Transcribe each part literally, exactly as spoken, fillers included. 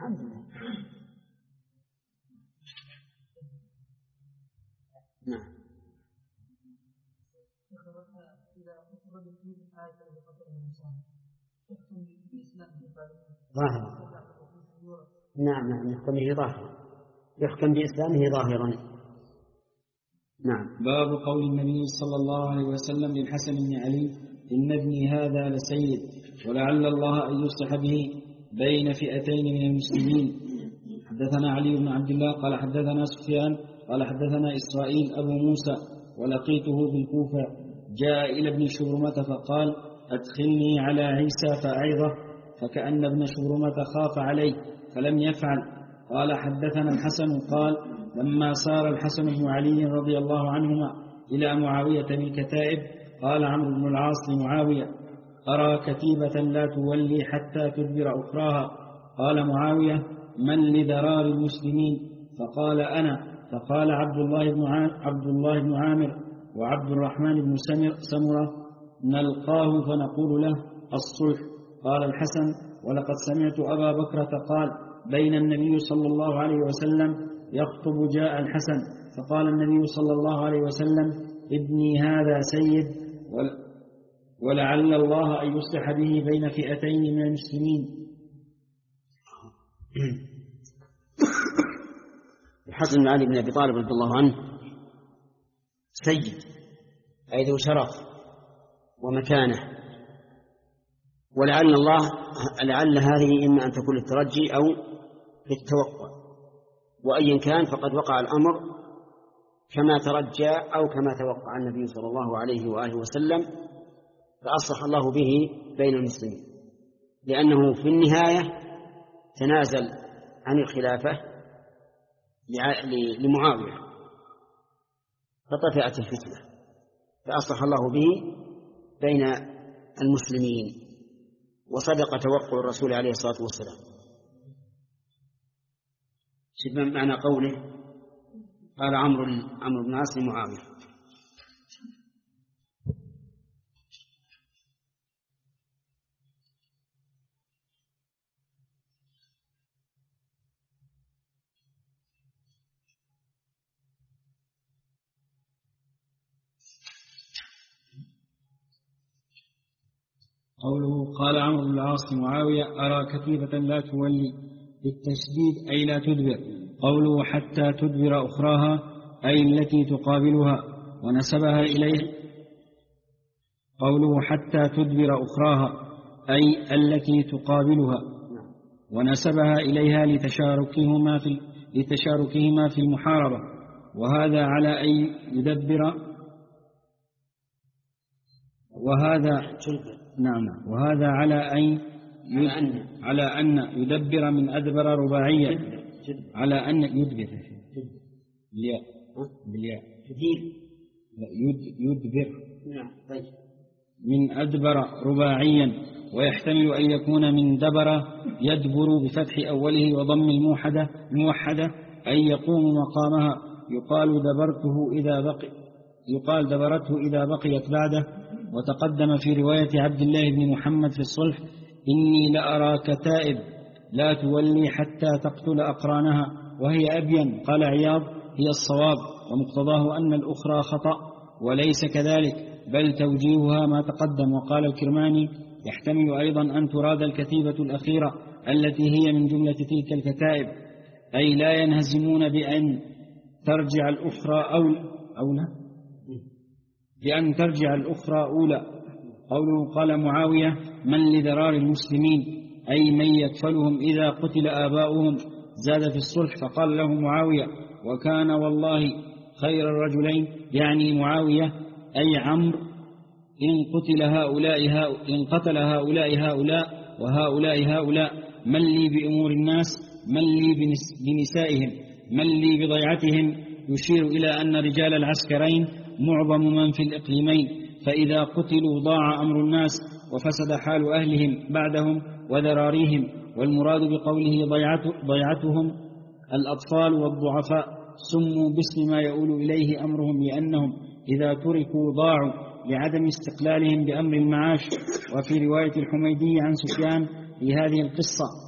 الحمد لله. نعم. ظاهرا. نعم نعم يحكم به ظاهرا، يحكم بإسلامه ظاهرا. نعم. باب قول النبي صلى الله عليه وسلم للحسن بن علي إن ابني هذا لسيد ولعل الله أن يصلح به بين فئتين من المسلمين. حدثنا علي بن عبد الله قال حدثنا سفيان قال حدثنا إسرائيل أبو موسى ولقيته بالكوفة جاء إلى ابن شبرمة فقال أدخلني على عيسى فأعظه فكأن ابن شبرمة خاف عليه فلم يفعل. قال حدثنا الحسن قال لما صار الحسن بن علي رضي الله عنهما إلى معاوية بالكتائب قال عمرو بن العاص لمعاوية أرى كتيبة لا تولي حتى تدبر أخراها. قال معاوية من لذرار المسلمين؟ فقال أنا. فقال عبد الله بن عبد الله بن عامر وعبد الرحمن بن سمرة نلقاه فنقول له الصلح. قال الحسن ولقد سمعت أبا بكرة قال بين النبي صلى الله عليه وسلم يخطب جاء الحسن فقال النبي صلى الله عليه وسلم ابني هذا سيد ولعل الله أن يصلح به بين فئتين من المسلمين. الحسن بن علي بن أبي طالب رضي الله عنه سيد أي ذو شرف ومكانة، ولعل الله لعل هذه إما أن تكون للترجي أو للتوقع، وأيا كان فقد وقع الأمر كما ترجى أو كما توقع النبي صلى الله عليه وآله وسلم، فأصلح الله به بين المسلمين، لأنه في النهاية تنازل عن الخلافة لمعاوية فطفئت الفتنة، فأصلح الله به بين المسلمين، وصدق توقع الرسول عليه الصلاة والسلام. شبه معنى قوله قال عمرو عمرو بن العاص لمعاوية. قوله قال عمرو بن العاص لمعاوية أرى كتيبة لا تولي بالتشديد أي لا تدبر. قوله حتى تدبر أخراها أي التي تقابلها ونسبها إليه. قوله حتى تدبر أخراها أي التي تقابلها ونسبها إليها لتشاركهما في لتشاركهما في المحاربة، وهذا على أن يدبر وهذا نعم وهذا على أن على أن يدبر من أدبر رباعية على أن يدبر بالياء بالياء يدبر من أدبر رباعيا، ويحتمل أن يكون من دبر يدبر بفتح أوله وضم الموحدة الموحدة أي يقوم مقامها. يقال دبرته إذا بقي يقال دبرته إذا بقيت بعده. وتقدم في رواية عبد الله بن محمد في الصلح إني لأرى كتائب لا تولي حتى تقتل أقرانها وهي أبين. قال عياض هي الصواب، ومقتضاه أن الأخرى خطأ وليس كذلك بل توجيهها ما تقدم. وقال الكرماني يحتمل أيضا أن تراد الكتيبة الأخيرة التي هي من جملة تلك الكتائب، أي لا ينهزمون بأن ترجع الأخرى أو أولى بأن ترجع الأخرى أولى. قوله قال معاوية من لذرار المسلمين أي من يكفلهم إذا قتل آباؤهم. زاد في الصلح فقال له معاوية وكان والله خير الرجلين، يعني معاوية أي عمرو إن قتل هؤلاء إن قتل هؤلاء هؤلاء وهؤلاء هؤلاء من لي بأمور الناس من لي بنسائهم من لي بضيعتهم. يشير إلى أن رجال العسكرين معظم من في الإقليمين، فإذا قتلوا ضاع أمر الناس وفسد حال أهلهم بعدهم وذراريهم. والمراد بقوله ضيعتهم الأطفال والضعفاء سموا باسم ما يؤول إليه أمرهم، لأنهم إذا تركوا ضاعوا لعدم استقلالهم بأمر المعاش. وفي رواية الحميدي عن سفيان في هذه القصة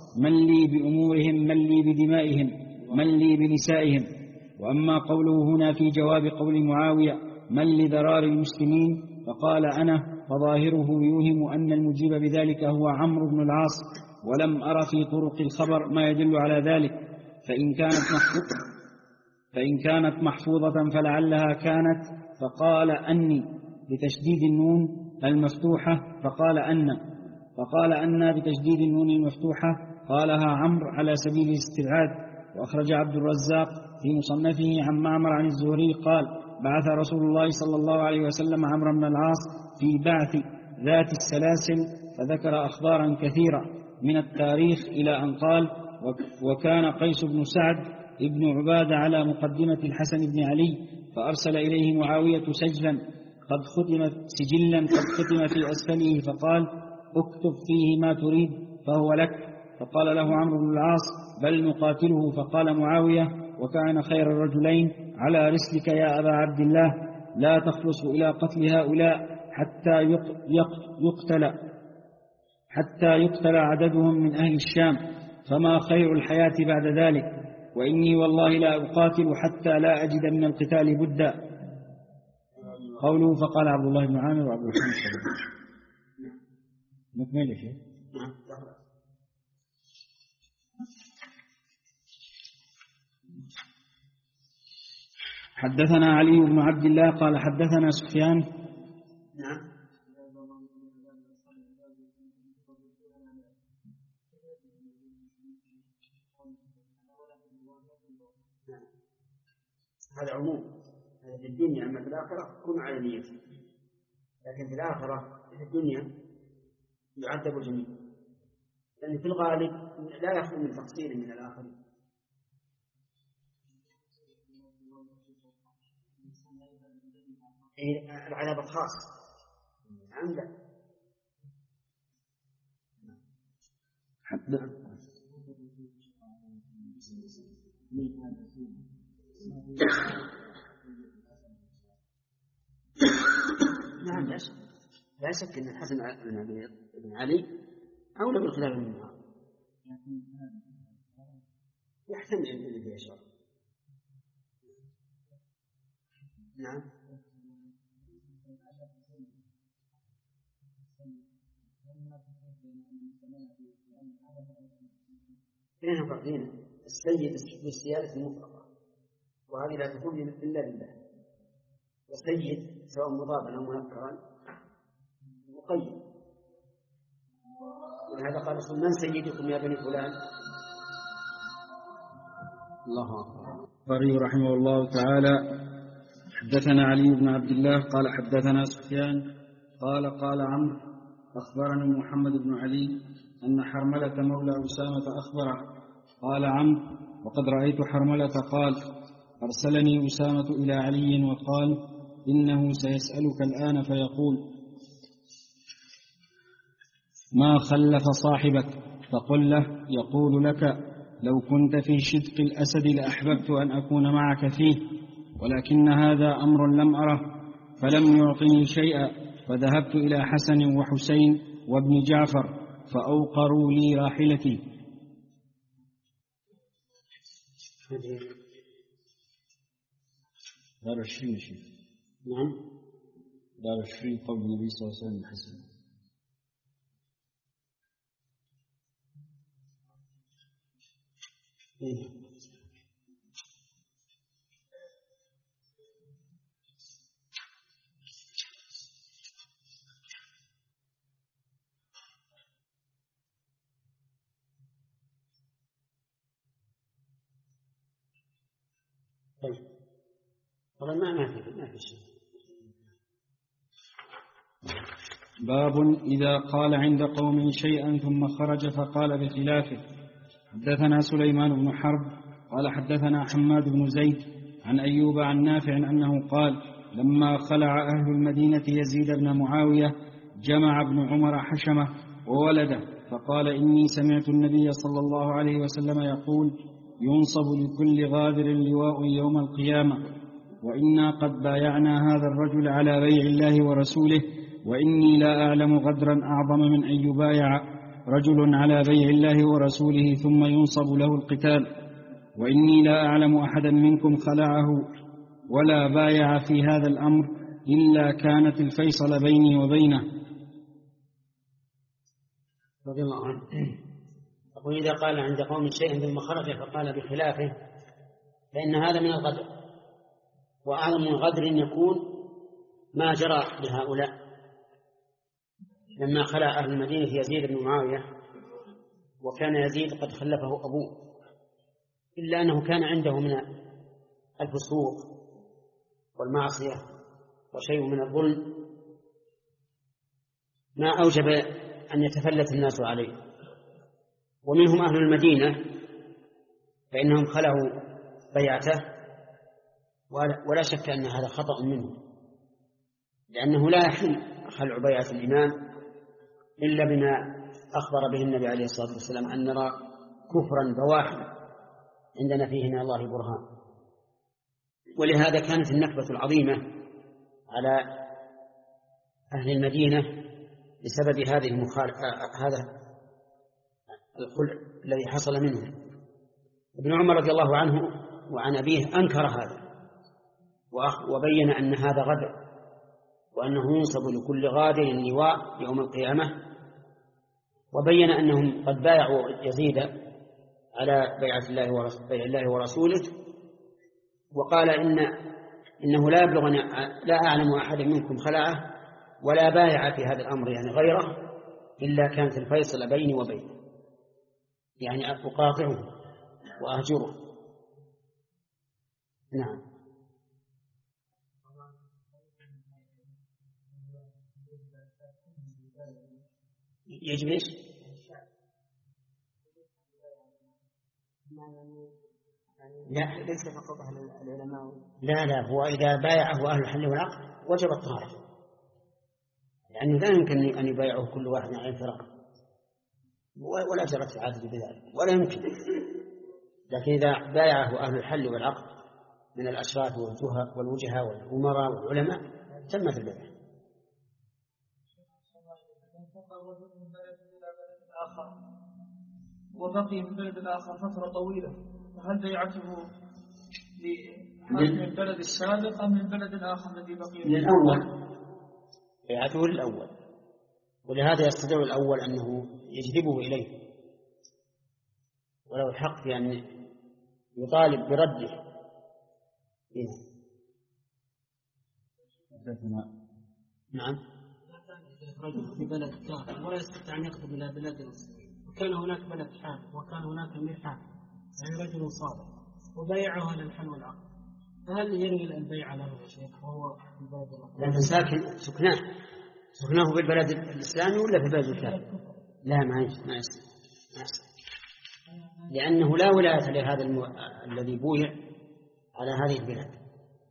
من لي بأمورهم من لي بدمائهم من لي بنسائهم. وأما قوله هنا في جواب قول معاوية من لذرار المسلمين فقال أنا، فظاهره يوهم أن المجيب بذلك هو عمرو بن العاص، ولم أر في طرق الخبر ما يدل على ذلك، فإن كانت محفوظة, فإن كانت محفوظة فلعلها كانت فقال أني بتشديد النون المفتوحة فقال أن فقال أن بتشديد النون المفتوحة قالها عمرو على سبيل الاستبعاد. وأخرج عبد الرزاق في مصنفه عن معمر عن الزهري قال بعث رسول الله صلى الله عليه وسلم عمرو بن العاص في بعث ذات السلاسل، فذكر أخبارا كثيرة من التاريخ إلى أن قال وكان قيس بن سعد ابن عبادة على مقدمة الحسن بن علي، فأرسل إليه معاوية سجلا قد ختم سجلا قد ختم في أسفله، فقال اكتب فيه ما تريد فهو لك. فقال له عمرو بن العاص بل نقاتله. فقال معاوية وكان خير الرجلين على رسلك يا أبا عبد الله، لا تخلص إلى قتل هؤلاء حتى يقتل حتى يقتل عددهم من أهل الشام، فما خير الحياة بعد ذلك، وإني والله لا أقاتل حتى لا أجد من القتال بدا. قوله فقال عبد الله بن عامر وعبد الرحمن الصديق. نكمل شيء. حدثنا علي بن عبد الله قال حدثنا سفيان. نعم. هذا عموم في الدنيا، أما في الآخرة كن على نيته، لكن في الآخرة في الدنيا يعذب الجميع، لأن في الغالب لا يخلو من تقصير من الآخرين. العذاب الخاص عنده. نعم لا شك لا شك أن الحسن بن علي أولى بالخلاف من معاوية، يحتمل أن يكون فيها شر. نعم. بين فرقين، السيد بالسيادة المطلقة، وهذه لا تكون إلا لله، والسيد سواء مضافا أو منكرا مقيد. ولهذا قال رسول من سيدكم يا بني فلان. الله أكبر. البخاري رحمه الله تعالى حدثنا علي بن عبد الله قال حدثنا سفيان قال قال عمرو أخبرني محمد بن علي أن حرملة مولى أسامة أخبره. قال عمرو وقد رأيت حرملة قال أرسلني أسامة إلى علي وقال إنه سيسألك الآن فيقول ما خلف صاحبك، فقل له يقول لك لو كنت في شدق الأسد لأحببت أن أكون معك فيه، ولكن هذا أمر لم أره، فلم يعطني شيئا، فذهبت إلى حسن وحسين وابن جعفر فأوقروا لي راحلتي. دار الشرين شيء. نعم. دار الشرين قول النبي صلى الله عليه وسلم حسن. إيه. والله ما ما في ما في شيء. باب إذا قال عند قوم شيئا ثم خرج فقال بخلافه. حدثنا سليمان بن حرب قال حدثنا حماد بن زيد عن أيوب عن نافع أنه قال لما خلع أهل المدينة يزيد بن معاوية جمع ابن عمر حشمه وولده، فقال إني سمعت النبي صلى الله عليه وسلم يقول ينصب لكل غادر لواء يوم القيامة، وإنا قد بايعنا هذا الرجل على بيع الله ورسوله، وإني لا أعلم غدرا أعظم من أن يبايع رجل على بيع الله ورسوله ثم ينصب له القتال، وإني لا أعلم أحدا منكم خلعه ولا بايع في هذا الأمر إلا كانت الفيصل بيني وبينه. رضي الله عنه. أقول إذا قال عند قوم شيء ثم خرج فقال بخلافه فإن هذا من الغدر، وأعظم من غدر يكون ما جرى لهؤلاء لما خلع أهل المدينة يزيد بن معاوية، وكان يزيد قد خلفه أبوه، إلا أنه كان عنده من الفسوق والمعصية وشيء من الظلم ما أوجب أن يتفلت الناس عليه. ومنهم أهل المدينة فإنهم خلعوا بيعته، ولا شك أن هذا خطأ منه، لأنه لا يحل خلع بيعة الإمام إلا بما أخبر به النبي عليه الصلاة والسلام أن نرى كفرا بواحا عندنا فيه من الله برهان. ولهذا كانت النكبة العظيمة على أهل المدينة بسبب هذه المخالفة، هذا الخلع الذي حصل منه. ابن عمر رضي الله عنه وعن أبيه أنكر هذا وبين أن هذا غدر، وأنه ينصب لكل غادر لواء يوم القيامة، وبين أنهم قد بايعوا يزيد على بيعة الله ورسوله، وقال إن إنه لا يبلغ لا أعلم أحد منكم خلعه ولا بايع في هذا الأمر يعني غيره إلا كانت الفيصل بيني وبينه، يعني أقاطعه وأهجره. نعم. يجب إيش؟ لا ليس فقط أهل العلماء، لا لا هو إذا بايعه أهل الحل والعقد وجب الطهارة، لأنه لا يمكن أن يبايعه كل واحد على الفرق، ولا جرت العادة بذلك ولا يمكن. لكن إذا بايعه أهل الحل والعقد من الأشراف والوجهاء والأمراء والعلماء تمت البيعة. وبقي في البلد الآخر فترة طويلة، فهل بيعته من البلد السابق أم من البلد الآخر الذي بقي؟ من الأول، بيعته للأول، ولهذا يستدعي الأول أنه يجذبه إليه ولو الحق في أن يطالب برده. نعم. رجل في بلد كافر ولا يستطيع أن يقدم إلى بلاد المسلمين، وكان هناك بلد حال وكان هناك أمير حال، يعني رجل صالح وبيعه على الحل والعقد، فهل ينوي البيع له يا شيخ وهو في البلد الآخر؟ لكن ساكن سكناه سكناه في البلد الإسلامي ولا في البلد الكافر؟ لا ما يصير، لأنه لا ولاية لهذا المو... الذي بويع على هذه البلاد.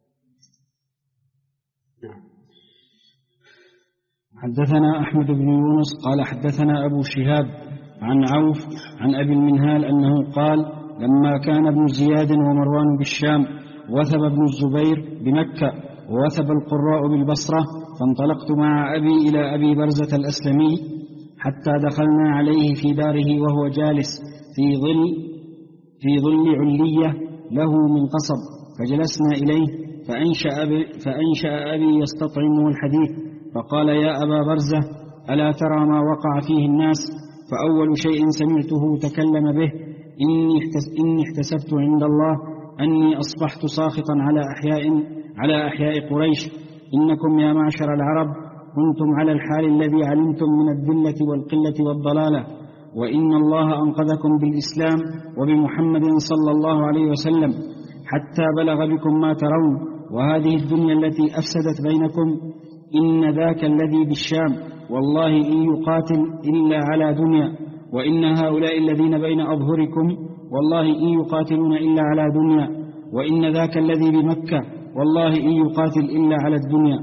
نعم. حدثنا أحمد بن يونس قال حدثنا أبو شهاب عن عوف عن أبي المنهال أنه قال لما كان ابن زياد ومروان بالشام وثب ابن الزبير بمكة ووثب القراء بالبصرة، فانطلقت مع أبي إلى أبي برزة الأسلمي حتى دخلنا عليه في داره وهو جالس في ظل في ظل علية له من قصب، فجلسنا إليه فأنشأ أبي, فأنشأ أبي يستطعمه الحديث، فقال يا أبا برزة ألا ترى ما وقع فيه الناس؟ فأول شيء سمعته تكلم به إني احتسبت عند الله أني أصبحت ساخطا على أحياء, على أحياء قريش، إنكم يا معشر العرب كنتم على الحال الذي علمتم من الذلة والقلة والضلالة، وإن الله أنقذكم بالإسلام وبمحمد صلى الله عليه وسلم حتى بلغ بكم ما ترون، وهذه الدنيا التي أفسدت بينكم إن ذاك الذي بالشام والله إن يقاتل إلا على دنيا، وإن هؤلاء الذين بين أظهركم والله إن يقاتلون إلا على دنيا، وإن ذاك الذي بمكة والله إن يقاتل إلا على الدنيا.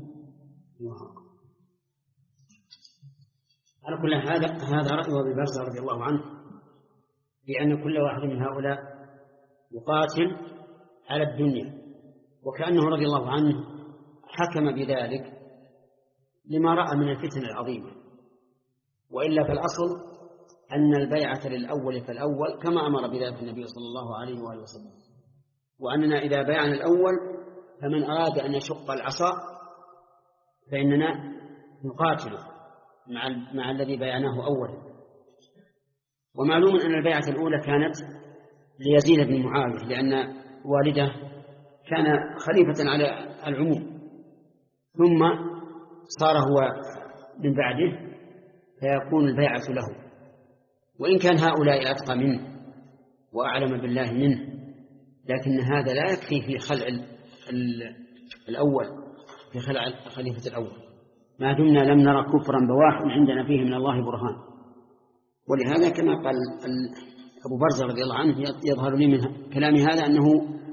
على كل هذا هذا رأي أبي برزة رضي الله عنه بأن كل واحد من هؤلاء يقاتل على الدنيا، وكأنه رضي الله عنه حكم بذلك لما رأى من الفتن العظيمة، وإلا في الأصل أن البيعة للأول فالأول كما أمر بذلك النبي صلى الله عليه وآله وسلم، وأننا إذا بايعنا الأول فمن أراد أن يشق العصا فإننا نقاتله مع, مع الذي بايعناه أولا. ومعلوم أن البيعة الأولى كانت ليزيد بن معاوية لأن والده كان خليفة على العموم، ثم صار هو من بعده فيكون البيعة له، وإن كان هؤلاء أتقى منه وأعلم بالله منه، لكن هذا لا يكفي في خلع الأول، في خلع الخليفة الأول، ما دمنا لم نرى كفرا بواح عندنا فيه من الله برهان. ولهذا كما قال أبو برزة رضي الله عنه يظهر لي من كلام هذا أنه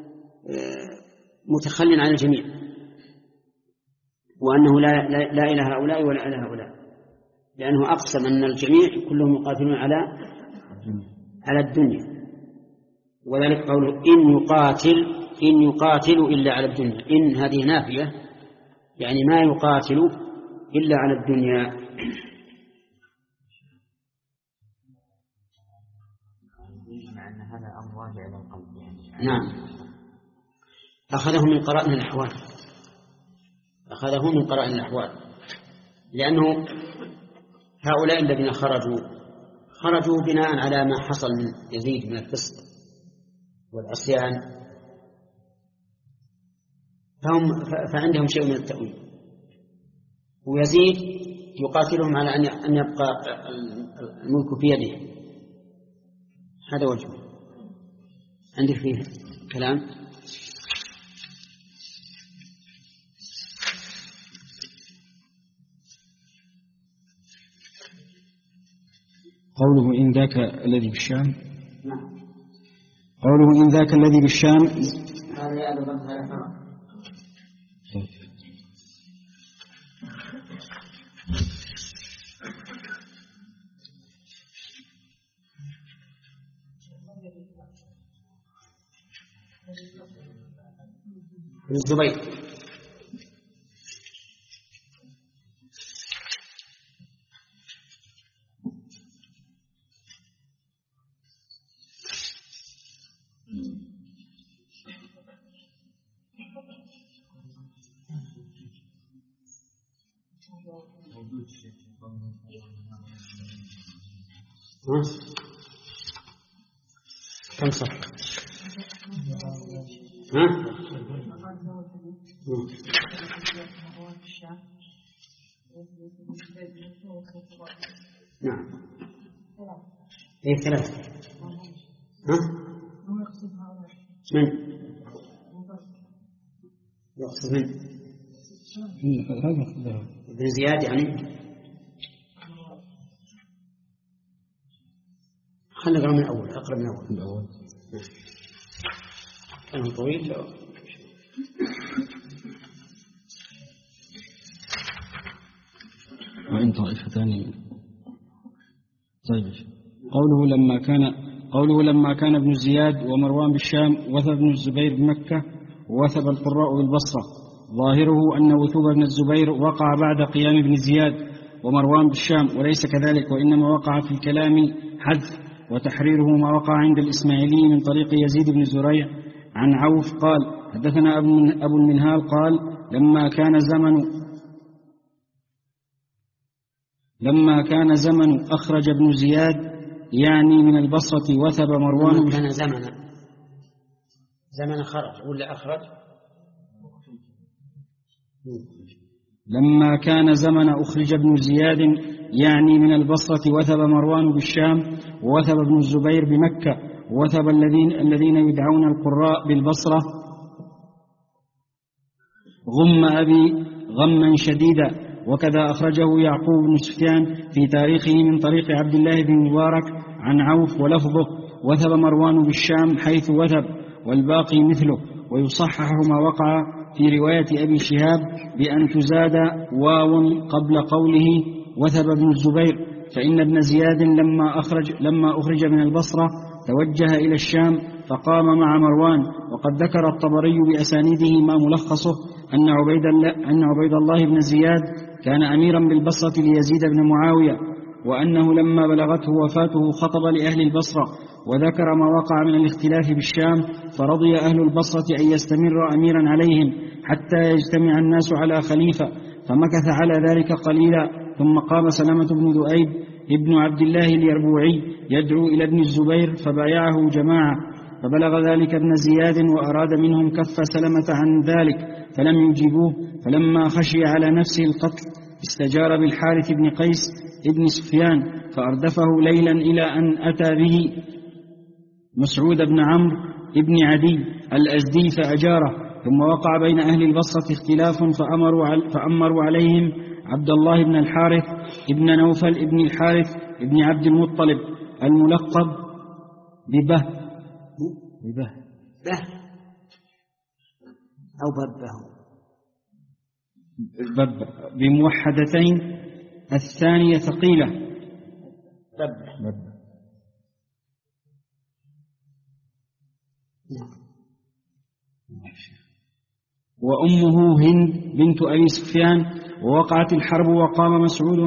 متخل عن الجميع، وأنه لا, لا, لا إله هؤلاء ولا إله هؤلاء، لأنه أقسم أن الجميع كلهم يقاتلون على على الدنيا. وذلك قوله إن يقاتل إن يقاتل إلا على الدنيا، إن هذه نافية يعني ما يقاتل إلا على الدنيا. مع أن هذا أمر راجع إلى القلب يعني. نعم، أخذه من قرائن الأحوال، أخذه من قرائن الأحوال، لأنه هؤلاء الذين خرجوا خرجوا بناء على ما حصل من يزيد من الفسق والعصيان، فهم فعندهم شيء من التأويل، ويزيد يقاتلهم على أن يبقى الملك في يده. هذا وجهه. عندك فيه كلام؟ قوله إن ذاك الذي بالشام، قوله إن ذاك الذي بالشام هذا يا أبا بكر هذا حرام. الزبير كم صح؟ ها؟ نعم. ايه ثلاثة. ها؟ من؟ يقصد من؟ ابن زياد يعني. خلنا نقرأ من الأول، أقرب من الأول. الأول. كان طويل. وإن طائفتان. طيب. قوله لما كان قوله لما كان ابن زياد ومروان بالشام وثب ابن الزبير بمكة ووثب القراء بالبصرة، ظاهره أن وثوب ابن الزبير وقع بعد قيام ابن زياد ومروان بالشام، وليس كذلك، وإنما وقع في الكلام حذف، وتحريره ما وقع عند الإسماعيلي من طريق يزيد بن زريع عن عوف قال حدثنا أبو المنهال قال لما كان زمن لما كان زمن أخرج ابن زياد يعني من البصرة وثب مروان. لما كان زمن زمن خرج ولا أخرج؟ لما كان زمن أخرج ابن زياد يعني من البصرة وثب مروان بالشام ووثب ابن الزبير بمكة ووثب الذين الذين يدعون القراء بالبصرة غم أبي غما شديدا. وكذا أخرجه يعقوب بن سفيان في تاريخه من طريق عبد الله بن مبارك عن عوف ولفظه وثب مروان بالشام حيث وثب، والباقي مثله. ويصحح ما وقع في رواية أبي شهاب بأن تزاد واو قبل قوله وثب ابن الزبير، فإن ابن زياد لما أخرج, لما أخرج من البصرة توجه إلى الشام فقام مع مروان. وقد ذكر الطبري بأسانيده ما ملخصه أن عبيد الله, أن عبيد الله بن زياد كان أميرا بالبصرة ليزيد بن معاوية، وأنه لما بلغته وفاته خطب لأهل البصرة وذكر ما وقع من الاختلاف بالشام، فرضي أهل البصرة أن يستمر أميرا عليهم حتى يجتمع الناس على خليفة، فمكث على ذلك قليلا، ثم قام سلمة بن ذؤيب ابن عبد الله اليربوعي يدعو إلى ابن الزبير فبايعه جماعة، فبلغ ذلك ابن زياد وأراد منهم كف سلمة عن ذلك فلم يجيبوه، فلما خشي على نفسه القتل استجار بالحارث بن قيس ابن سفيان فأردفه ليلا إلى أن أتى به مسعود بن عمرو ابن عدي الأزدي فأجاره، ثم وقع بين أهل البصرة اختلاف فأمروا, فأمروا عليهم عبد الله بن الحارث ابن نوفل ابن الحارث ابن عبد المطلب الملقب ببه ببه به أو ببه بب بموحدتين، الثانية ثقيلة بب بب. وأمه هند بنت أبي سفيان، ووقعت الحرب وقام مسعود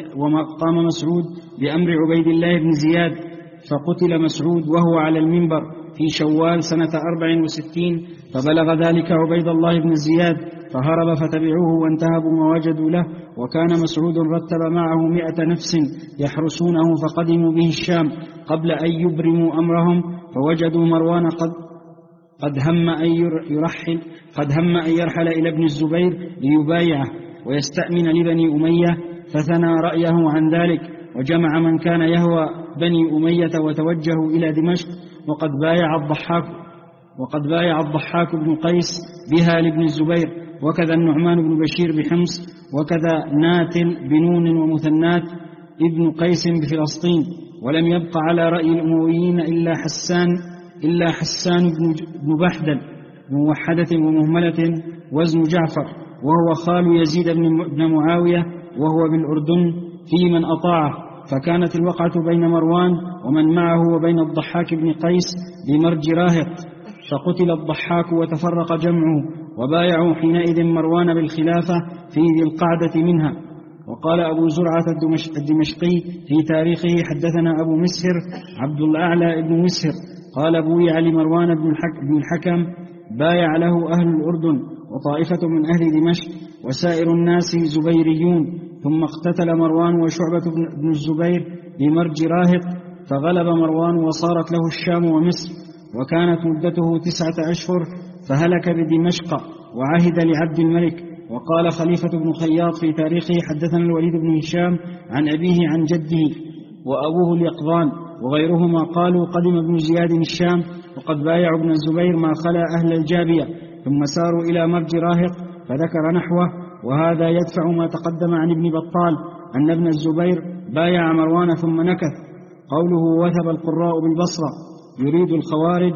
وقام مسعود بأمر عبيد الله بن زياد، فقتل مسعود وهو على المنبر في شوال سنة أربع وستين، فبلغ ذلك عبيد الله بن زياد فهرب فتبعوه وانتهبوا ما وجدوا له، وكان مسعود رتب معه مئة نفس يحرسونه، فقدموا به الشام قبل أن يبرموا أمرهم، فوجدوا مروان قد قد هم أن يرحل قد هم أن يرحل إلى ابن الزبير ليبايعه ويستأمن لبني أمية، فثنى رأيه عن ذلك وجمع من كان يهوى بني أمية وتوجهوا إلى دمشق، وقد بايع الضحاك وقد بايع الضحاك بن قيس بها لابن الزبير، وكذا النعمان بن بشير بحمص، وكذا ناتل بنون ومثنات ابن قيس بفلسطين، ولم يبق على رأي الأمويين إلا حسان إلا حسان بن بحدل بموحدة ومهملة وزن جعفر، وهو خال يزيد بن معاوية وهو بالأردن في من أطاعه، فكانت الوقعة بين مروان ومن معه وبين الضحاك بن قيس بمرج راهط، فقتل الضحاك وتفرق جمعه، وبايعوا حينئذ مروان بالخلافة في ذي القعدة منها. وقال أبو زرعة الدمشقي في تاريخه حدثنا أبو مسهر عبد الأعلى بن مسهر قال بويع لمروان بن الحكم بايع له أهل الأردن وطائفة من أهل دمشق وسائر الناس زبيريون، ثم اقتتل مروان وشعبة بن الزبير بمرج راهط، فغلب مروان وصارت له الشام ومصر، وكانت مدته تسعة أشهر، فهلك بدمشق وعهد لعبد الملك. وقال خليفة بن خياط في تاريخه حدثنا الوليد بن هشام عن أبيه عن جده وأبوه اليقظان وغيرهما قالوا قدم ابن زياد الشام وقد بايعوا ابن الزبير ما خلا أهل الجابية، ثم ساروا إلى مرج راهط فذكر نحوه، وهذا يدفع ما تقدم عن ابن بطال أن ابن الزبير بايع مروان ثم نكث. قوله وثب القراء بالبصرة يريد الخوارج،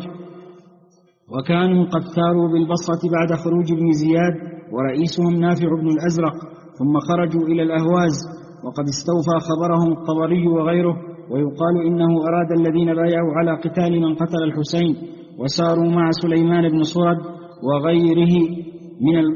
وكانوا قد ثاروا بالبصرة بعد خروج ابن زياد ورئيسهم نافع بن الأزرق، ثم خرجوا إلى الأهواز، وقد استوفى خبرهم الطبري وغيره، ويقال إنه أراد الذين بايعوا على قتال من قتل الحسين وساروا مع سليمان بن صرد وغيره من ال...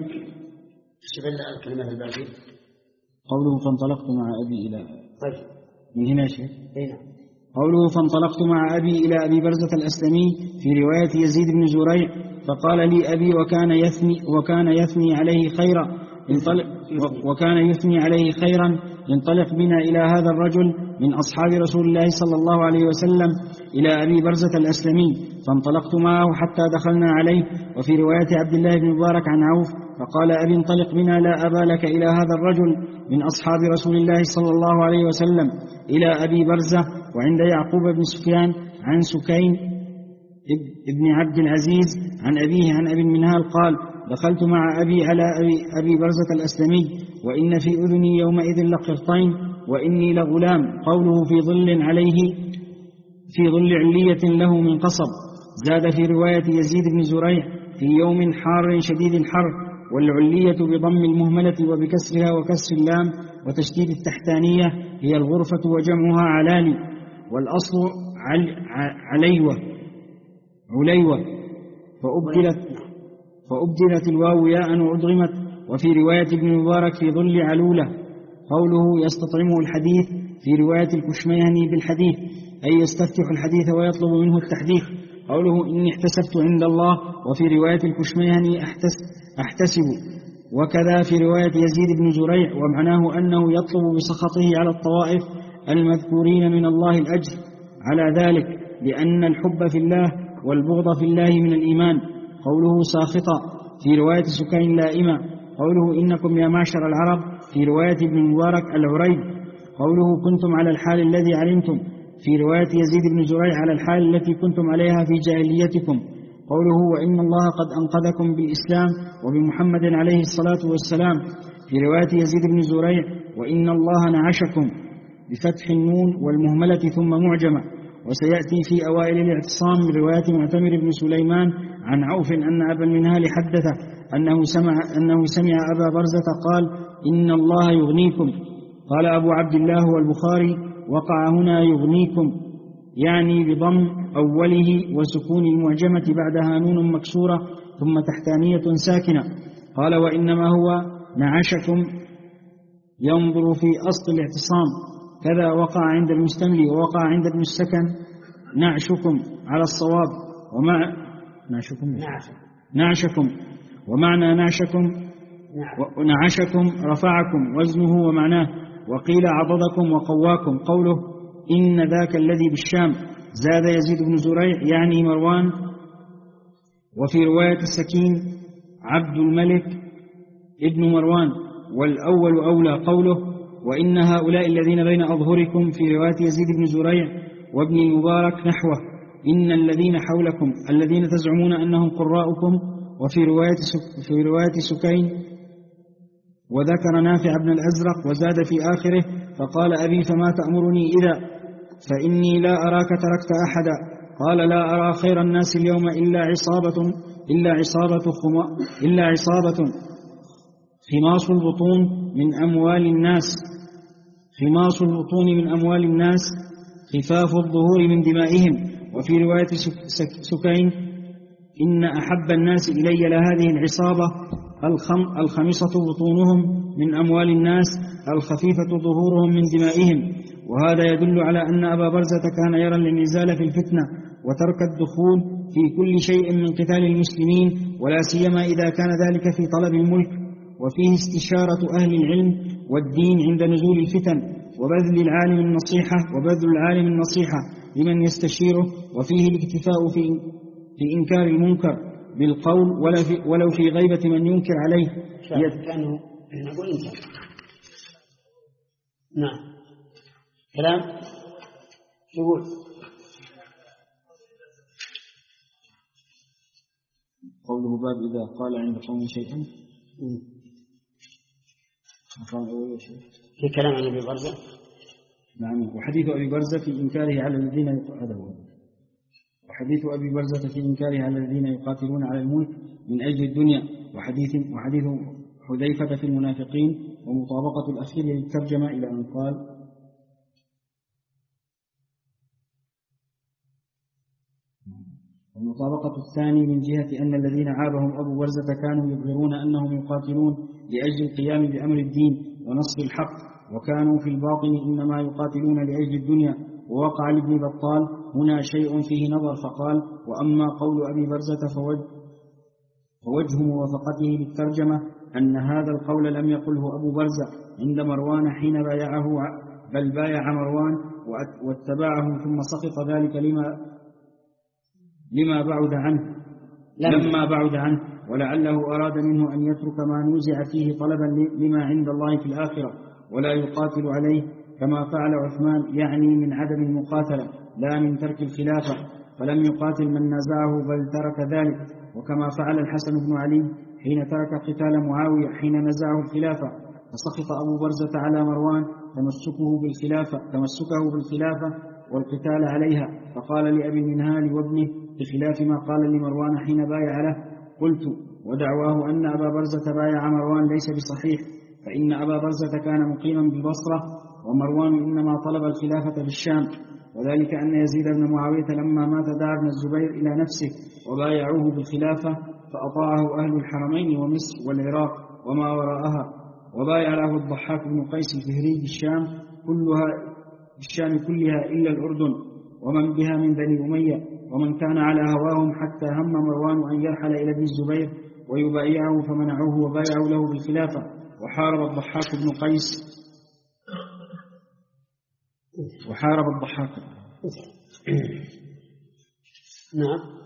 الكلمة الباقية قوله فانطلقت مع أبي إلى طيب من هنا شيء هنا قوله فانطلقت مع أبي إلى أبي برزة الأسلمي في رواية يزيد بن زريع فقال لي أبي وكان يثني وكان يثني عليه خيرا انطلق وكان يثني عليه خيرا انطلق بنا إلى هذا الرجل من أصحاب رسول الله صلى الله عليه وسلم إلى أبي برزة الأسلمي، فانطلقت معه حتى دخلنا عليه. وفي رواية عبد الله بن مبارك عن عوف فقال أبي انطلق بنا لا أبا لك إلى هذا الرجل من أصحاب رسول الله صلى الله عليه وسلم إلى أبي برزة. وعند يعقوب بن سفيان عن سكين ابن عبد العزيز عن أبيه عن أبي المنهال قال دخلت مع أبي على أبي, أبي برزة الأسلمي وإن في أذني يومئذ لقرطين وإني لغلام. قوله في ظل عليه في ظل علية له من قصب. زاد في رواية يزيد بن زريع في يوم حار شديد الحر، والعلية بضم المهملة وبكسرها وكسر اللام وتشديد التحتانية هي الغرفة وجمعها علالي، والأصل عل عليوة عليوة فأبدلت, فأبدلت الواو ياء وأدغمت. وفي رواية ابن مبارك في ظل علولة. قوله يستطعمه الحديث في رواية الكشميهني بالحديث أي يستفتح الحديث ويطلب منه التحديث. قوله إني احتسبت عند الله، وفي رواية الكشميهني أحتسب. وكذا في رواية يزيد بن زريع، ومعناه أنه يطلب بسخطه على الطوائف المذكورين من الله الأجر على ذلك، لأن الحب في الله والبغض في الله من الإيمان. قوله ساخطا في رواية سكين لائمة. قوله إنكم يا معشر العرب في رواية ابن المبارك العريب. قوله كنتم على الحال الذي علمتم في رواية يزيد بن زريع على الحال التي كنتم عليها في جاهليتكم. قوله وإن الله قد أنقذكم بالإسلام وبمحمد عليه الصلاة والسلام في رواية يزيد بن زريع وإن الله نعشكم بفتح النون والمهملة ثم معجمة. وسيأتي في أوائل الاعتصام من رواية معتمر بن سليمان عن عوف أن أبا المنهال حدثه أنه سمع, أنه سمع أبا برزة قال إن الله يغنيكم. قال أبو عبد الله والبخاري وقع هنا يغنيكم يعني بضم أوله وسكون المعجمة بعدها نون مكسورة ثم تحتانية ساكنة. قال وإنما هو نعشكم ينظر في أصل الاعتصام، كذا وقع عند المستملي ووقع عند ابن السكن نعشكم على الصواب. ومع نعشكم نعشكم ومعنى نعشكم ونعشكم رفعكم وزنه ومعناه. وقيل عضدكم وقواكم. قوله إن ذاك الذي بالشام زاد يزيد بن زريع يعني مروان. وفي رواية السكين عبد الملك ابن مروان والأول أولى. قوله وإن هؤلاء الذين بين أظهركم في رواية يزيد بن زريع وابن المبارك نحوه إن الذين حولكم الذين تزعمون أنهم قراءكم. وفي رواية في رواية سكين وذكر نافع بن الأزرق وزاد في آخره فقال أبي فما تأمرني إذا فإني لا أراك تركت أحدا. قال لا أرى خير الناس اليوم إلا عصابة إلا عصابة خما إلا عصابة خماص البطون من أموال الناس خماص البطون من أموال الناس خفاف الظهور من دمائهم. وفي رواية سكين إن أحب الناس إلي لهذه العصابة الخم الخميصة بطونهم من أموال الناس الخفيفة ظهورهم من دمائهم. وهذا يدل على أن أبا برزة كان يرى النزال في الفتنة وترك الدخول في كل شيء من قتال المسلمين، ولا سيما إذا كان ذلك في طلب الملك. وفيه استشارة أهل العلم والدين عند نزول الفتن، وبذل العالم النصيحة وبذل العالم النصيحة لمن يستشيره. وفيه الاكتفاء في في إنكار المنكر بالقول ولا في ولو في غيبة من ينكر عليه. كانه نقول إنكار. نعم كلام يقول قوله باب إذا قال عند قوم شيئا في كلام عن أبي برزة. نعم. وحديث أبي برزة في إنكاره على الذين وحديث أبي برزة في إنكاره على الذين يقاتلون على الملك من أجل الدنيا. وحديث وحديث حذيفة في المنافقين ومطابقة الأخير للترجمة إلى أن قال المطابقة الثاني من جهة أن الذين عابهم أبو برزة كانوا يظهرون أنهم يقاتلون لأجل القيام بأمر الدين ونصر الحق، وكانوا في الباطن إنما يقاتلون لأجل الدنيا. ووقع لابن بطال هنا شيء فيه نظر فقال وأما قول أبي برزة فوجه, فوجه موافقته للترجمة أن هذا القول لم يقله أبو برزة عند مروان حين بايعه، بل بايع مروان واتبعه ثم سقط ذلك لما لما بعد عنه لما بعد عنه ولعله أراد منه أن يترك ما نوزع فيه طلبا لما عند الله في الآخرة ولا يقاتل عليه كما فعل عثمان، يعني من عدم المقاتلة لا من ترك الخلافة، فلم يقاتل من نازعه بل ترك ذلك، وكما فعل الحسن بن علي حين ترك قتال معاوية حين نزعه الخلافة. فسخط أبو برزة على مروان تمسكه بالخلافة تمسكه بالخلافة والقتال عليها، فقال لأبي المنهال وابنه بخلاف ما قال لمروان حين بايع له. قلت ودعواه أن أبا برزة بايع مروان ليس بصحيح، فإن أبا برزة كان مقيما بالبصرة ومروان إنما طلب الخلافة بالشام، وذلك أن يزيد بن معاوية لما مات دعا ابن الزبير إلى نفسه وبايعوه بالخلافة فأطاعه أهل الحرمين ومصر والعراق وما وراءها، وبايع له الضحاك بن قيس الفهري بالشام. كلها بالشام كلها إلا الأردن ومن بها من بني أمية ومن كان على هواهم، حتى هم مروان أن يرحل إلى ابن الزبير ويبايعه فمنعوه وبايعوا له بالخلافة. وحارب الضحاك بن قيس وحارب الضحاك نعم.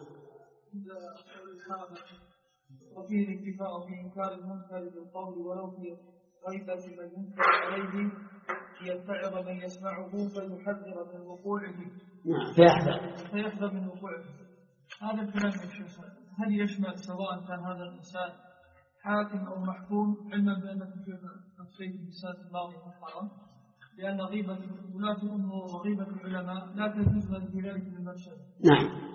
وفيه الاتفاق في إنكار المنكر بالقول ولو في غيبة من ينكر عليه ليتعظ من يسمعه فيحذر من وقوعه. نعم. فيحذر فيحذر من وقوعه. هذا الكلام يا شيخ هل يشمل سواء كان هذا الإنسان حاكم أو محكوم، علما بأن في تفصيل الإنسان الماضي محرم، لأن غيبة الولاة الأمور وغيبة العلماء لا تجوز في ذلك من المفسدة. نعم.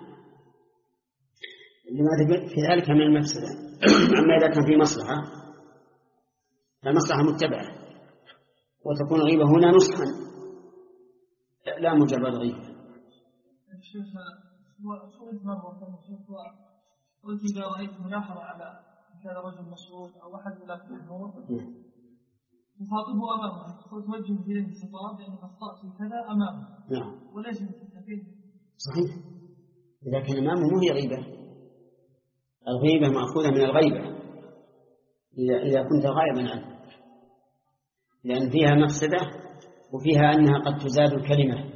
لما في ذلك من المفسدة. أما إذا كان في مصلحة فالمصلحة متبعة، وتكون الغيبة هنا نصحا لا مجرد غيبة. الشيخ سئلت مرة قلت إذا رأيت ملاحظة على كان رجل مسؤول أو أحد ولاة الأمور يخاطبه أمامه، قلت وجه إليه الخطاب لأني أخطأت في كذا أمامه. نعم. وليس مستفيد. صحيح. إذا كان أمامه مو هي غيبة. الغيبة مأخوذة من الغيبة إذا إذا كنت غائبا عنه، لأن فيها مفسدة وفيها أنها قد تزاد الكلمة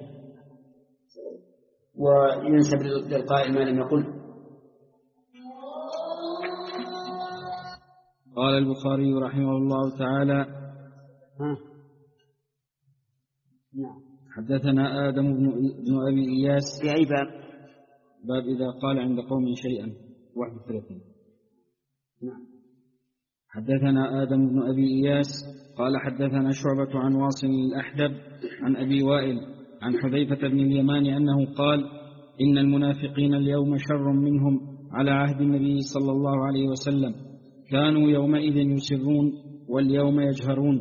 وينسب للقائل ما لم يقل. قال البخاري رحمه الله تعالى: ها. نعم. حدثنا آدم بن أبي إياس. في أي باب؟ باب إذا قال عند قوم شيئا واحد وثلاثين. نعم. حدثنا آدم بن أبي إياس قال حدثنا شعبة عن واصل الأحدب عن أبي وائل عن حذيفة بن اليمان أنه قال: إن المنافقين اليوم شر منهم على عهد النبي صلى الله عليه وسلم، كانوا يومئذ يسرون واليوم يجهرون.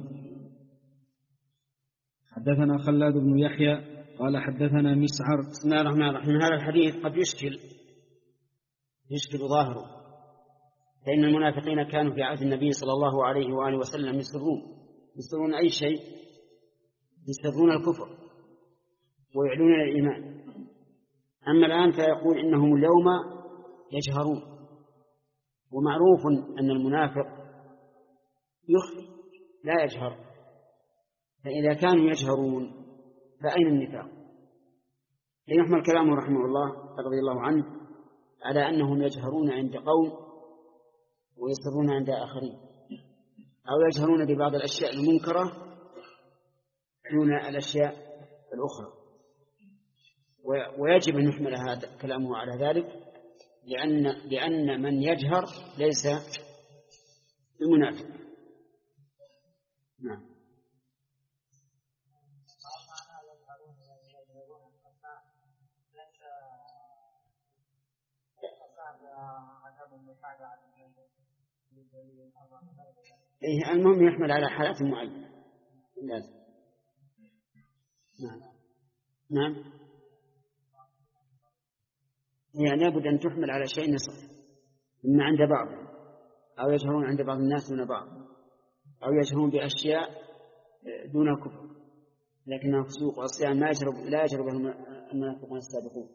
حدثنا خلاد بن يحيى قال حدثنا مسعر. بسم الله الرحمن الرحيم. هذا الحديث قد يشكل يشكل ظاهره، فإن المنافقين كانوا في عهد النبي صلى الله عليه وآله وسلم يسرون يسرون أي شيء، يسرون الكفر ويعلنون الإيمان. أما الآن فيقول إنهم اليوم يجهرون، ومعروف أن المنافق يخفي لا يجهر، فإذا كانوا يجهرون فأين النفاق؟ فيحمل كلامه رحمه الله رضي الله عنه على أنهم يجهرون عند قوم ويسرون عند آخرين، أو يجهرون ببعض الأشياء المنكرة دون الأشياء الأخرى. ويجب أن يحمل هذا كلامه على ذلك، لأن لأن من يجهر ليس بمنافق. نعم. إيه المهم يحمل على حالات معينة لازم. نعم. نعم. يعني لابد أن تحمل على شيء نصف، إما عند بعض أو يجهرون عند بعض الناس دون بعض، أو يجهرون بأشياء دون الكفر لكنها فسوق وعصيان ما يجرب لا يجرب المنافقون السابقون.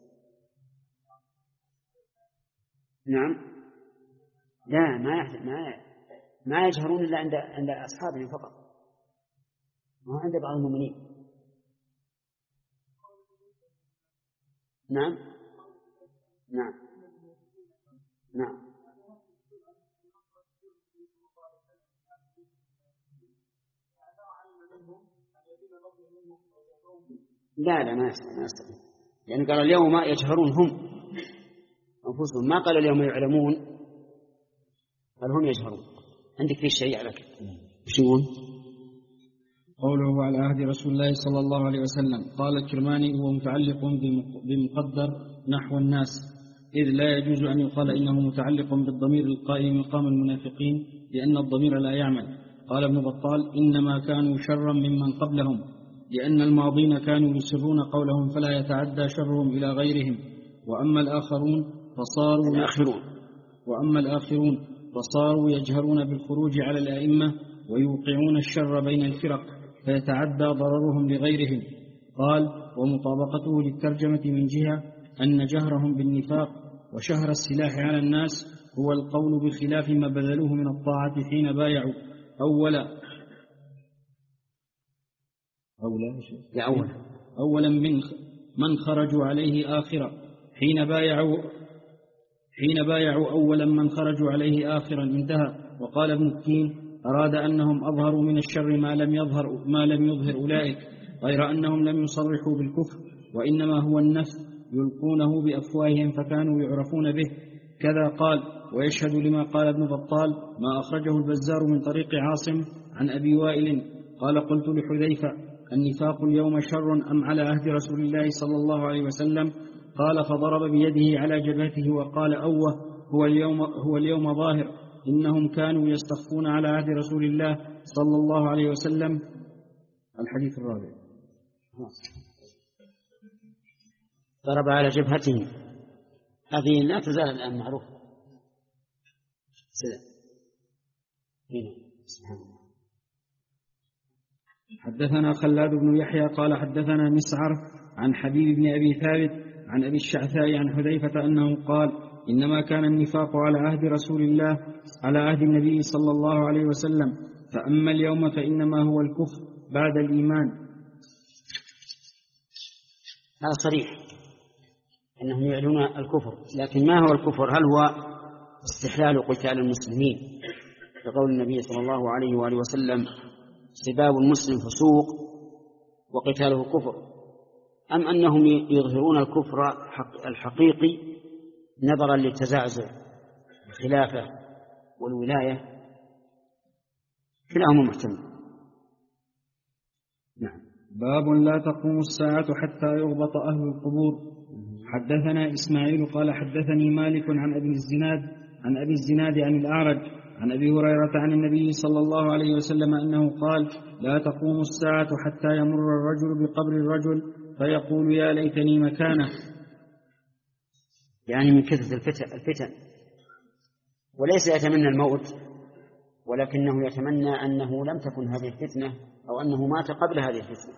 نعم. لا ما ما ما يجهرون إلا عند عند أصحابهم فقط، ما عند بعض المؤمنين. نعم. نعم. نعم. لا لا ما يستطيع ما يستطيع يعني قال اليوم يجهرون هم أنفسهم، ما قال اليوم يعلمون، قال هم يجهرون. عندك في شيء على كده وش يقول؟ قوله على عهد رسول الله صلى الله عليه وسلم. قال الكرماني: هو متعلق بمقدر نحو الناس، إذ لا يجوز أن يقال إنه متعلق بالضمير القائم مقام المنافقين، لأن الضمير لا يعمل. قال ابن بطال: إنما كانوا شرا ممن قبلهم، لأن الماضين كانوا يسرون قولهم فلا يتعدى شرهم إلى غيرهم، وأما الآخرون فصاروا الآخرون وأما الآخرون فصاروا يجهرون بالخروج على الأئمة ويوقعون الشر بين الفرق فيتعدى ضررهم لغيرهم. قال: ومطابقته للترجمة من جهة أن جهرهم بالنفاق وشهر السلاح على الناس هو القول بخلاف ما بذلوه من الطاعة حين بايعوا أولا أولا أولا أولا من من خرجوا عليه آخرا حين بايعوا حين بايعوا أولا من خرجوا عليه آخرا. انتهى. وقال ابن التين: أراد أنهم أظهروا من الشر ما لم يظهر ما لم يظهر أولئك، غير أنهم لم يصرحوا بالكفر، وإنما هو النفي يلقونه بأفواههم فكانوا يعرفون به. كذا قال: ويشهد لما قال ابن بطال ما أخرجه البزار من طريق عاصم عن أبي وائل قال: قلت لحذيفة: النفاق اليوم شر أم على عهد رسول الله صلى الله عليه وسلم؟ قال: فضرب بيده على جبهته وقال: أوه هو اليوم, هو اليوم ظاهر، إنهم كانوا يستخفون على عهد رسول الله صلى الله عليه وسلم. الحديث الرابع. ضرب على جبهته، هذه لا تزال الآن معروفة. سلام. سبحان الله. حدثنا خلاد بن يحيى قال حدثنا مسعر عن حبيب بن أبي ثابت عن أبي الشعثاء عن حذيفة أنه قال: إنما كان النفاق على عهد رسول الله على عهد النبي صلى الله عليه وسلم، فأما اليوم فإنما هو الكفر بعد الإيمان. هذا صريح أنهم يعلنون الكفر، لكن ما هو الكفر؟ هل هو استحلال قتال المسلمين بقول النبي صلى الله عليه وآله وسلم: سباب المسلم فسوق وقتاله كفر، أم أنهم يظهرون الكفر الحقيقي نظرا للتزعزع الخلافة والولاية؟ كلاهما محتمل. نعم. باب لا تقوم الساعة حتى يغبط أهل القبور. حدثنا إسماعيل قال حدثني مالك عن أبي الزناد عن أبي الزناد عن الأعرج عن أبي هريرة عن النبي صلى الله عليه وسلم أنه قال: لا تقوم الساعة حتى يمر الرجل بقبر الرجل فيقول: يا ليتني مكانه. يعني من كثرة الفتن، وليس يتمنى الموت، ولكنه يتمنى أنه لم تكن هذه الفتنة أو أنه مات قبل هذه الفتنة.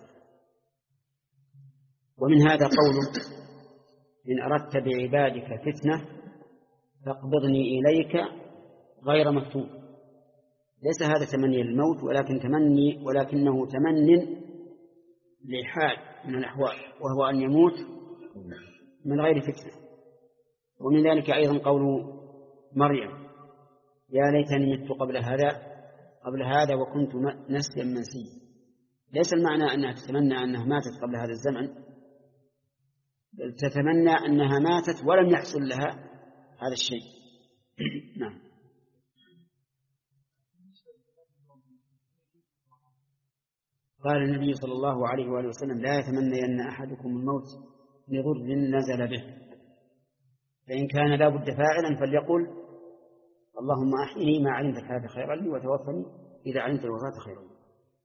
ومن هذا قوله: إن أردت بعبادك فتنة فاقبضني إليك غير مفتون. ليس هذا تمني للموت، ولكن تمني ولكنه تمن لحال من الأحوال، وهو أن يموت من غير فتنة. ومن ذلك أيضا قول مريم: يا ليتني مت قبل هذا قبل هذا وكنت نسيا منسيا. ليس المعنى أنها تتمنى أنها ماتت قبل هذا الزمن، بل تتمنى أنها ماتت ولم يحصل لها هذا الشيء. نعم. قال النبي صلى الله عليه وآله وسلم: لا يتمنى أن أحدكم الموت لضر نزل به، فإن كان لا بد فاعلا فليقل: اللهم أحيني ما علمت الحياة خيرا لي وتوفني إذا علمت الوفاة خيرا لي.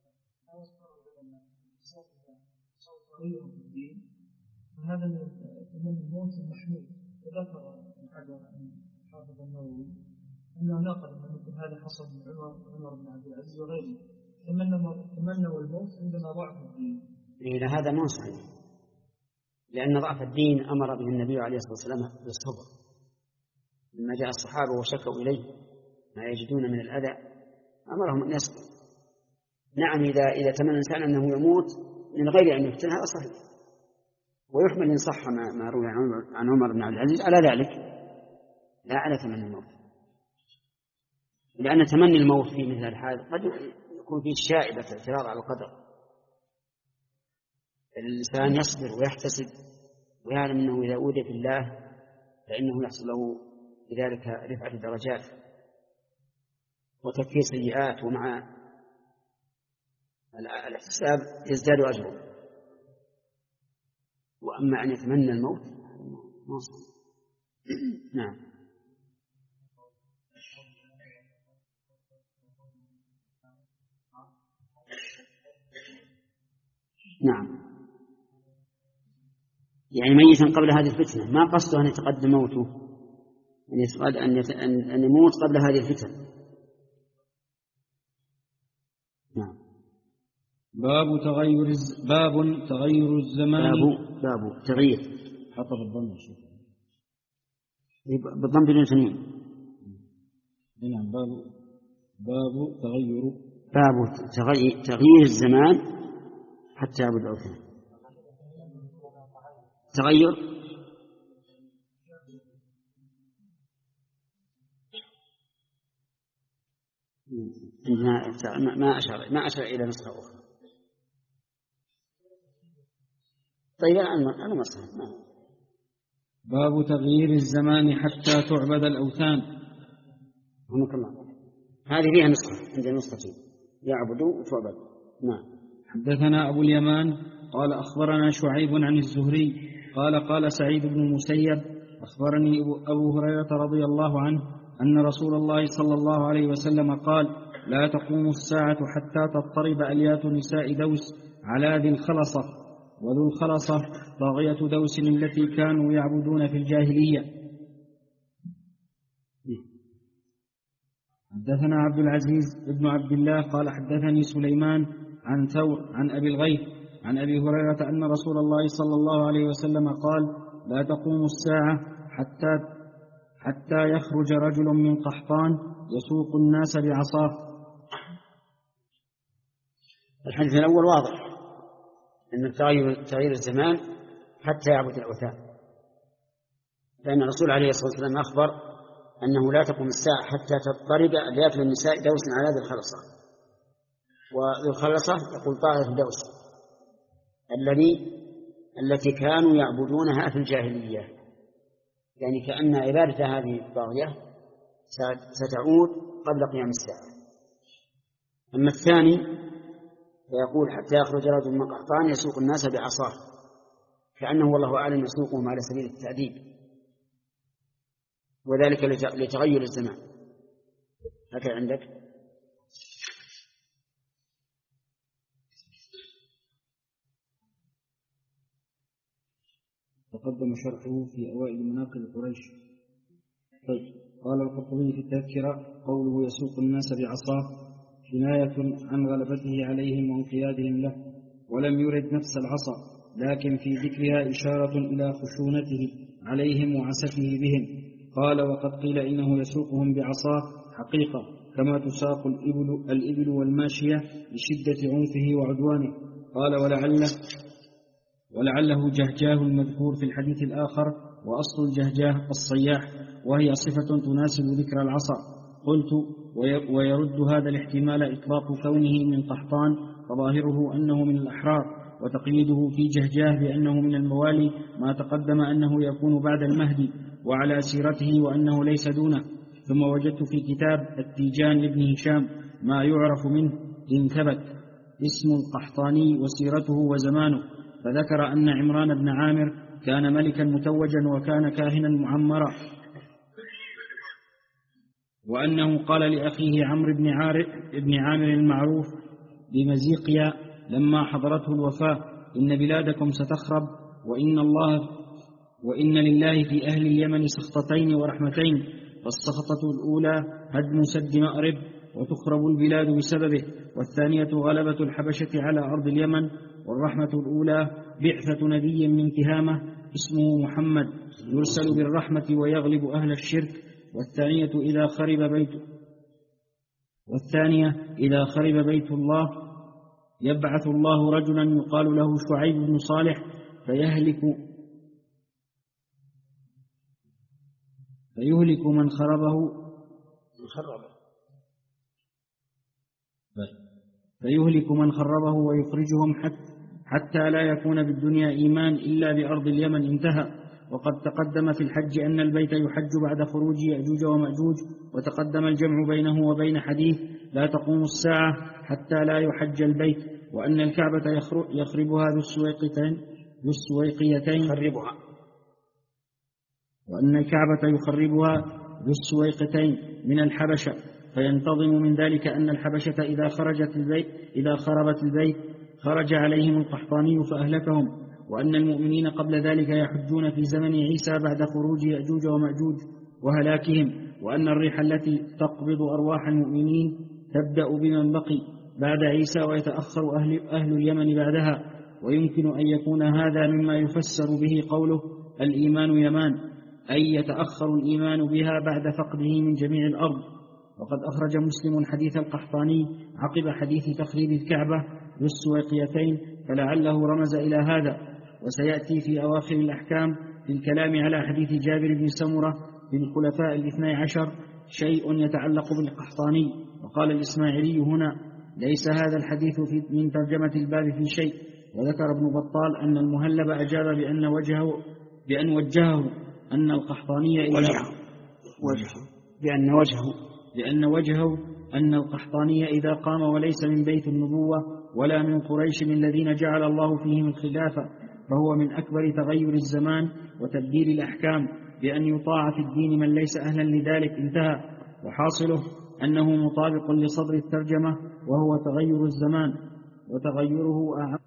هذا من الموت المحمود. وذكر حافظ النووي أنه نقل من هذا حصل من عمر بن عبد العزيز وغيره تمنوا الموت عندما ضعف الدين. إلى هذا ما صحيح، لأن ضعف الدين أمر به النبي عليه الصلاة والسلام بالصبر. لما جاء الصحابة وشكوا إليه ما يجدون من الأذى أمرهم أن يصبروا. نعم، إذا إذا تمنى الإنسان أنه يموت من غير أن يفتن هذا صحيح، ويحمل إن صح ما روي عن عمر بن عبد العزيز على ذلك، لا على تمني الموت، لأن تمني الموت في مثل الحال قد يكون فيه شائبة اعتراض على القدر. الإنسان يصبر ويحتسب ويعلم أنه إذا أوذي في الله فإنه يحصل له بذلك رفعة درجات وتكفير سيئات، ومع الاحتساب يزداد أجره. وأما أن يتمنى الموت ما صح. نعم. نعم، يعني ميتا قبل هذه الفتنة، ما قصده أن يتقدم موته، أن أن يموت قبل هذه الفتنة. نعم. باب تغير الز... باب تغير الزمان. باب باب تغيير حط بالضم شوف بالضم بدون تنوين. نعم باب باب تغير باب تغيير, تغيير الزمان حتى يعبد الأوثان. تغير ما أشار ما أشار إلى نسخة أخرى. طيب أنا أنا مصر. باب تغيير الزمان حتى تعبد الأوثان. رحمك الله. هذه فيها نسخة عند نسختين يعبدوا وتعبد. نعم. حدثنا أبو اليمان قال أخبرنا شعيب عن الزهري قال قال سعيد بن المسيب أخبرني أبو هريرة رضي الله عنه أن رسول الله صلى الله عليه وسلم قال لا تقوم الساعة حتى تضطرب أليات نساء دوس على ذي الخلصة، وذو الخلصة طاغية دوس التي كانوا يعبدون في الجاهلية. حدثنا عبد العزيز بن عبد الله قال حدثني سليمان عن ثور عن أبي الغيث عن أبي هريرة أن رسول الله صلى الله عليه وسلم قال لا تقوم الساعة حتى حتى يخرج رجل من قحطان يسوق الناس بعصاه. الحديث الأول واضح أن تغير تغيير الزمان حتى يعبد الأوثان، لأن الرسول عليه الصلاة والسلام أخبر أنه لا تقوم الساعة حتى تضطرب ألياف النساء دوس على ذي الخلصة، وذي الخلصة يقول طائفة دوس الذي التي كانوا يعبدونها في الجاهلية، يعني كأن عبادة هذه الطاغية ستعود قبل قيام الساعة. أما الثاني فيقول حتى يخرج رجل من قحطان يسوق الناس بعصاه، كأنه والله أعلم يسوقهم على سبيل التأديب، وذلك لتغير الزمان. هكذا عندك. تقدم شرحه في أوائل مناقب قريش. طيب. قال القرطبي في التذكرة قوله يسوق الناس بعصاه كناية عن غلبته عليهم وانقيادهم له، ولم يرد نفس العصا، لكن في ذكرها إشارة إلى خشونته عليهم وعسفه بهم. قال وقد قيل إنه يسوقهم بعصاه حقيقة كما تساق الإبل, الإبل والماشية لشدة عنفه وعدوانه. قال ولعله, ولعله جهجاه المذكور في الحديث الآخر، وأصل الجهجاه الصياح، وهي صفة تناسب ذكر العصا. قلت ويرد هذا الاحتمال إطلاق كونه من قحطان، فظاهره أنه من الأحرار، وتقييده في جهجاه بأنه من الموالي ما تقدم أنه يكون بعد المهدي وعلى سيرته وأنه ليس دونه. ثم وجدت في كتاب التيجان لابن هشام ما يعرف منه إن ثبت اسم القحطاني وسيرته وزمانه، فذكر أن عمران بن عامر كان ملكا متوجا وكان كاهنا معمرا، وأنه قال لأخيه عمرو بن بن عامر المعروف بمزيقيا لما حضرته الوفاة إن بلادكم ستخرب، وإن الله وإن لله في أهل اليمن سخطتين ورحمتين، فالسخطة الأولى هدم سد مأرب وتخرب البلاد بسببه، والثانية غلبة الحبشة على أرض اليمن، والرحمة الأولى بعثة نبي من تهامة اسمه محمد يرسل بالرحمة ويغلب أهل الشرك، والثانية إذا خرب بيت والثانية إذا خرب بيت الله يبعث الله رجلا يقال له شعيب بن صالح فيهلك فيهلك من خربه فيهلك من خربه ويخرجهم حتى حتى لا يكون بالدنيا إيمان إلا بأرض اليمن. انتهى. وقد تقدم في الحج أن البيت يحج بعد خروج يأجوج ومأجوج، وتقدم الجمع بينه وبين حديث لا تقوم الساعة حتى لا يحج البيت، وأن الكعبة يخربها ذو السويقتين ذو السويقيتين يخربها وأن الكعبة يخربها ذو السويقتين من الحبشة، فينتظم من ذلك أن الحبشة إذا خرجت البيت إذا خربت البيت خرج عليهم القحطاني فأهلكهم، وأن المؤمنين قبل ذلك يحجون في زمن عيسى بعد خروج يأجوج ومأجوج وهلاكهم، وأن الريح التي تقبض أرواح المؤمنين تبدأ بمن بقي بعد عيسى ويتأخر أهل, أهل اليمن بعدها. ويمكن أن يكون هذا مما يفسر به قوله الإيمان يمان، أي يتأخر الإيمان بها بعد فقده من جميع الأرض. وقد أخرج مسلم حديث القحطاني عقب حديث تخريب الكعبة بالسويقيتين، فلعله رمز إلى هذا. وسيأتي في أواخر الأحكام في الكلام على حديث جابر بن سمرة بالخلفاء الاثني عشر شيء يتعلق بالقحطاني. وقال الإسماعيلي هنا ليس هذا الحديث في من ترجمة الباب في شيء. وذكر ابن بطال أن المهلب أجاب بأن وجهه بأن وجهه أن القحطاني إلى وجهه وجهه بأن وجهه لأن وجهه أن القحطاني إذا قام وليس من بيت النبوة ولا من قريش من الذين جعل الله فيهم الخلافة، فهو من أكبر تغير الزمان وتبديل الأحكام، بأن يطاع في الدين من ليس أهلا لذلك. انتهى. وحاصله أنه مطابق لصدر الترجمة، وهو تغير الزمان، وتغيره أعم